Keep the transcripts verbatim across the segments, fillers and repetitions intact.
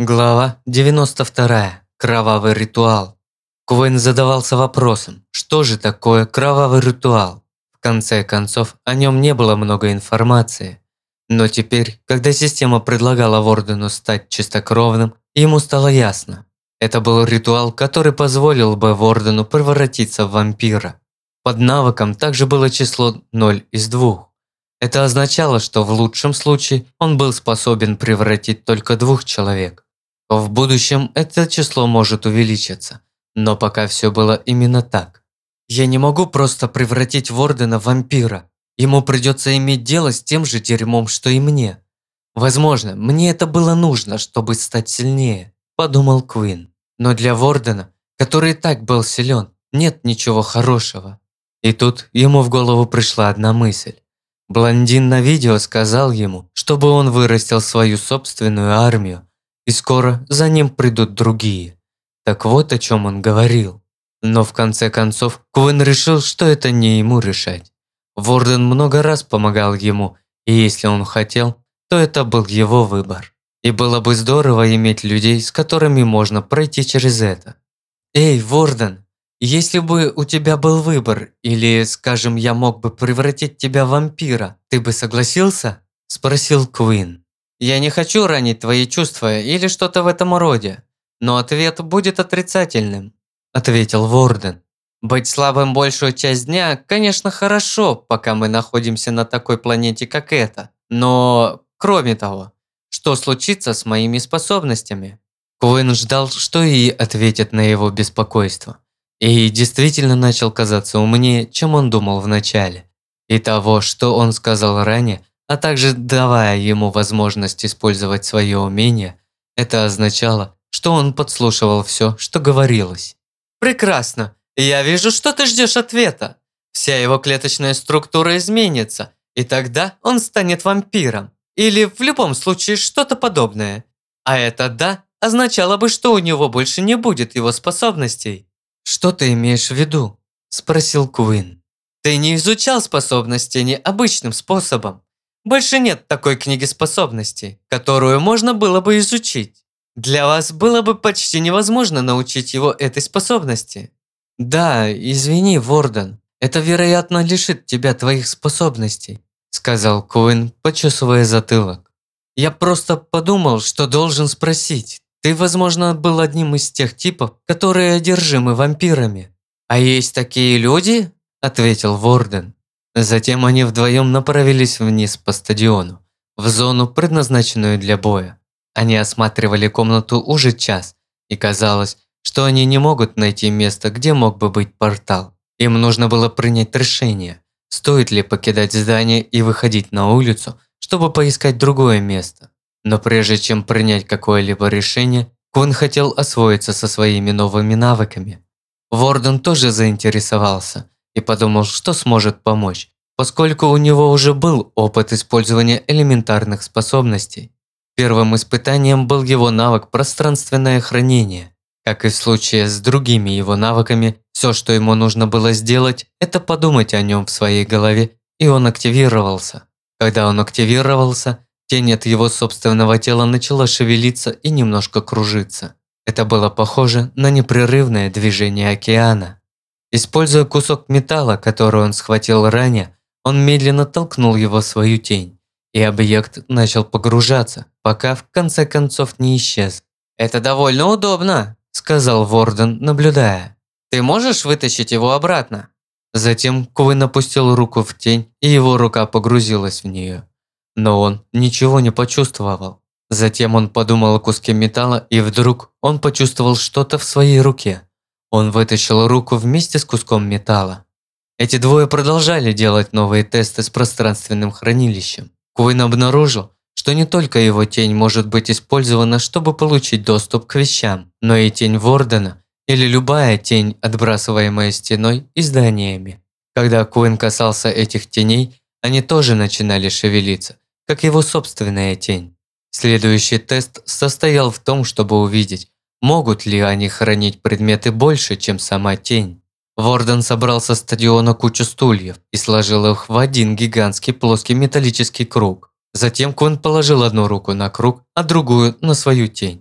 Глава девяносто вторая. Кровавый ритуал. Куин задавался вопросом, что же такое кровавый ритуал? В конце концов, о нем не было много информации. Но теперь, когда система предлагала Вордену стать чистокровным, ему стало ясно. Это был ритуал, который позволил бы Вордену превратиться в вампира. Под навыком также было число ноль из двух. Это означало, что в лучшем случае он был способен превратить только двух человек. В будущем это число может увеличиться, но пока все было именно так. Я не могу просто превратить Вордена в вампира. Ему придется иметь дело с тем же дерьмом, что и мне. Возможно, мне это было нужно, чтобы стать сильнее, подумал Куин. Но для Вордена, который и так был силен, нет ничего хорошего. И тут ему в голову пришла одна мысль. Блондин на видео сказал ему, чтобы он вырастил свою собственную армию, и скоро за ним придут другие. Так вот о чем он говорил. Но в конце концов Куин решил, что это не ему решать. Ворден много раз помогал ему, и если он хотел, то это был его выбор. И было бы здорово иметь людей, с которыми можно пройти через это. «Эй, Ворден, если бы у тебя был выбор, или, скажем, я мог бы превратить тебя в вампира, ты бы согласился?» – спросил Куин. «Я не хочу ранить твои чувства или что-то в этом роде, но ответ будет отрицательным», – ответил Ворден. «Быть слабым большую часть дня, конечно, хорошо, пока мы находимся на такой планете, как эта, но, кроме того, что случится с моими способностями?» Куин ждал, что Ии ответит на его беспокойство. И действительно начал казаться умнее, чем он думал вначале. И того, что он сказал ранее, а также давая ему возможность использовать свое умение, это означало, что он подслушивал все, что говорилось. «Прекрасно! Я вижу, что ты ждешь ответа. Вся его клеточная структура изменится, и тогда он станет вампиром. Или в любом случае что-то подобное. А это «да» означало бы, что у него больше не будет его способностей». «Что ты имеешь в виду?» – спросил Куин. «Ты не изучал способности необычным способом. Больше нет такой книги способностей, которую можно было бы изучить. Для вас было бы почти невозможно научить его этой способности». «Да, извини, Ворден, это, вероятно, лишит тебя твоих способностей», – сказал Куин, почесывая затылок. «Я просто подумал, что должен спросить. Ты, возможно, был одним из тех типов, которые одержимы вампирами». «А есть такие люди?» – ответил Ворден. Затем они вдвоем направились вниз по стадиону, в зону, предназначенную для боя. Они осматривали комнату уже час, и казалось, что они не могут найти место, где мог бы быть портал. Им нужно было принять решение, стоит ли покидать здание и выходить на улицу, чтобы поискать другое место. Но прежде чем принять какое-либо решение, Куин хотел освоиться со своими новыми навыками. Ворден тоже заинтересовался и подумал, что сможет помочь, поскольку у него уже был опыт использования элементарных способностей. Первым испытанием был его навык пространственное хранение. Как и в случае с другими его навыками, все, что ему нужно было сделать, это подумать о нем в своей голове, и он активировался. Когда он активировался, тень от его собственного тела начала шевелиться и немножко кружиться. Это было похоже на непрерывное движение океана. Используя кусок металла, который он схватил ранее, он медленно толкнул его в свою тень, и объект начал погружаться, пока в конце концов не исчез. «Это довольно удобно», – сказал Ворден, наблюдая. «Ты можешь вытащить его обратно?» Затем Куин опустил руку в тень, и его рука погрузилась в нее. Но он ничего не почувствовал. Затем он подумал о куске металла, и вдруг он почувствовал что-то в своей руке. Он вытащил руку вместе с куском металла. Эти двое продолжали делать новые тесты с пространственным хранилищем. Куин обнаружил, что не только его тень может быть использована, чтобы получить доступ к вещам, но и тень Вордена или любая тень, отбрасываемая стеной и зданиями. Когда Куин касался этих теней, они тоже начинали шевелиться, как его собственная тень. Следующий тест состоял в том, чтобы увидеть, могут ли они хранить предметы больше, чем сама тень. Ворден собрал со стадиона кучу стульев и сложил их в один гигантский плоский металлический круг. Затем Куин положил одну руку на круг, а другую на свою тень.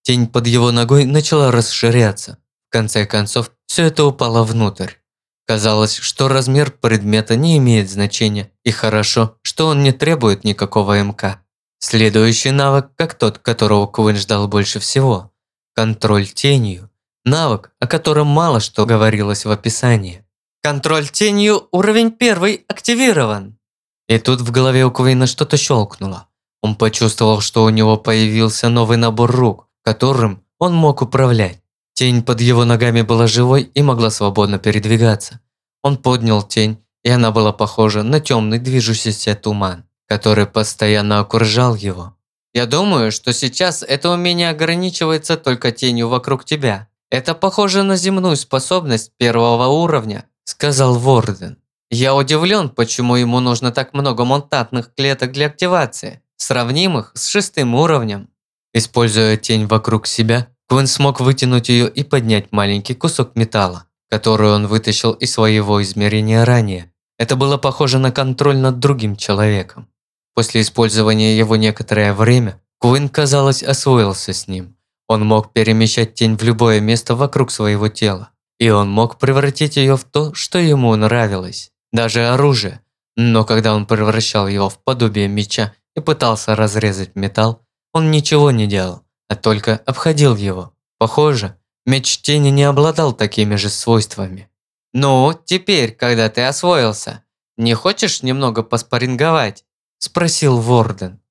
Тень под его ногой начала расширяться. В конце концов, все это упало внутрь. Казалось, что размер предмета не имеет значения, и хорошо, что он не требует никакого МК. Следующий навык, как тот, которого Квин ждал больше всего – контроль тенью. Навык, о котором мало что говорилось в описании. Контроль тенью уровень первый активирован. И тут в голове у Квина что-то щелкнуло. Он почувствовал, что у него появился новый набор рук, которым он мог управлять. Тень под его ногами была живой и могла свободно передвигаться. Он поднял тень, и она была похожа на темный движущийся туман, который постоянно окружал его. «Я думаю, что сейчас это умение ограничивается только тенью вокруг тебя. Это похоже на земную способность первого уровня», – сказал Ворден. «Я удивлен, почему ему нужно так много мутантных клеток для активации, сравнимых с шестым уровнем». Используя тень вокруг себя, Квин смог вытянуть ее и поднять маленький кусок металла, который он вытащил из своего измерения ранее. Это было похоже на контроль над другим человеком. После использования его некоторое время, Квин, казалось, освоился с ним. Он мог перемещать тень в любое место вокруг своего тела. И он мог превратить ее в то, что ему нравилось. Даже оружие. Но когда он превращал его в подобие меча и пытался разрезать металл, он ничего не делал, а только обходил его. Похоже, меч тени не обладал такими же свойствами. «Ну, теперь, когда ты освоился, не хочешь немного поспарринговать?» – спросил Ворден.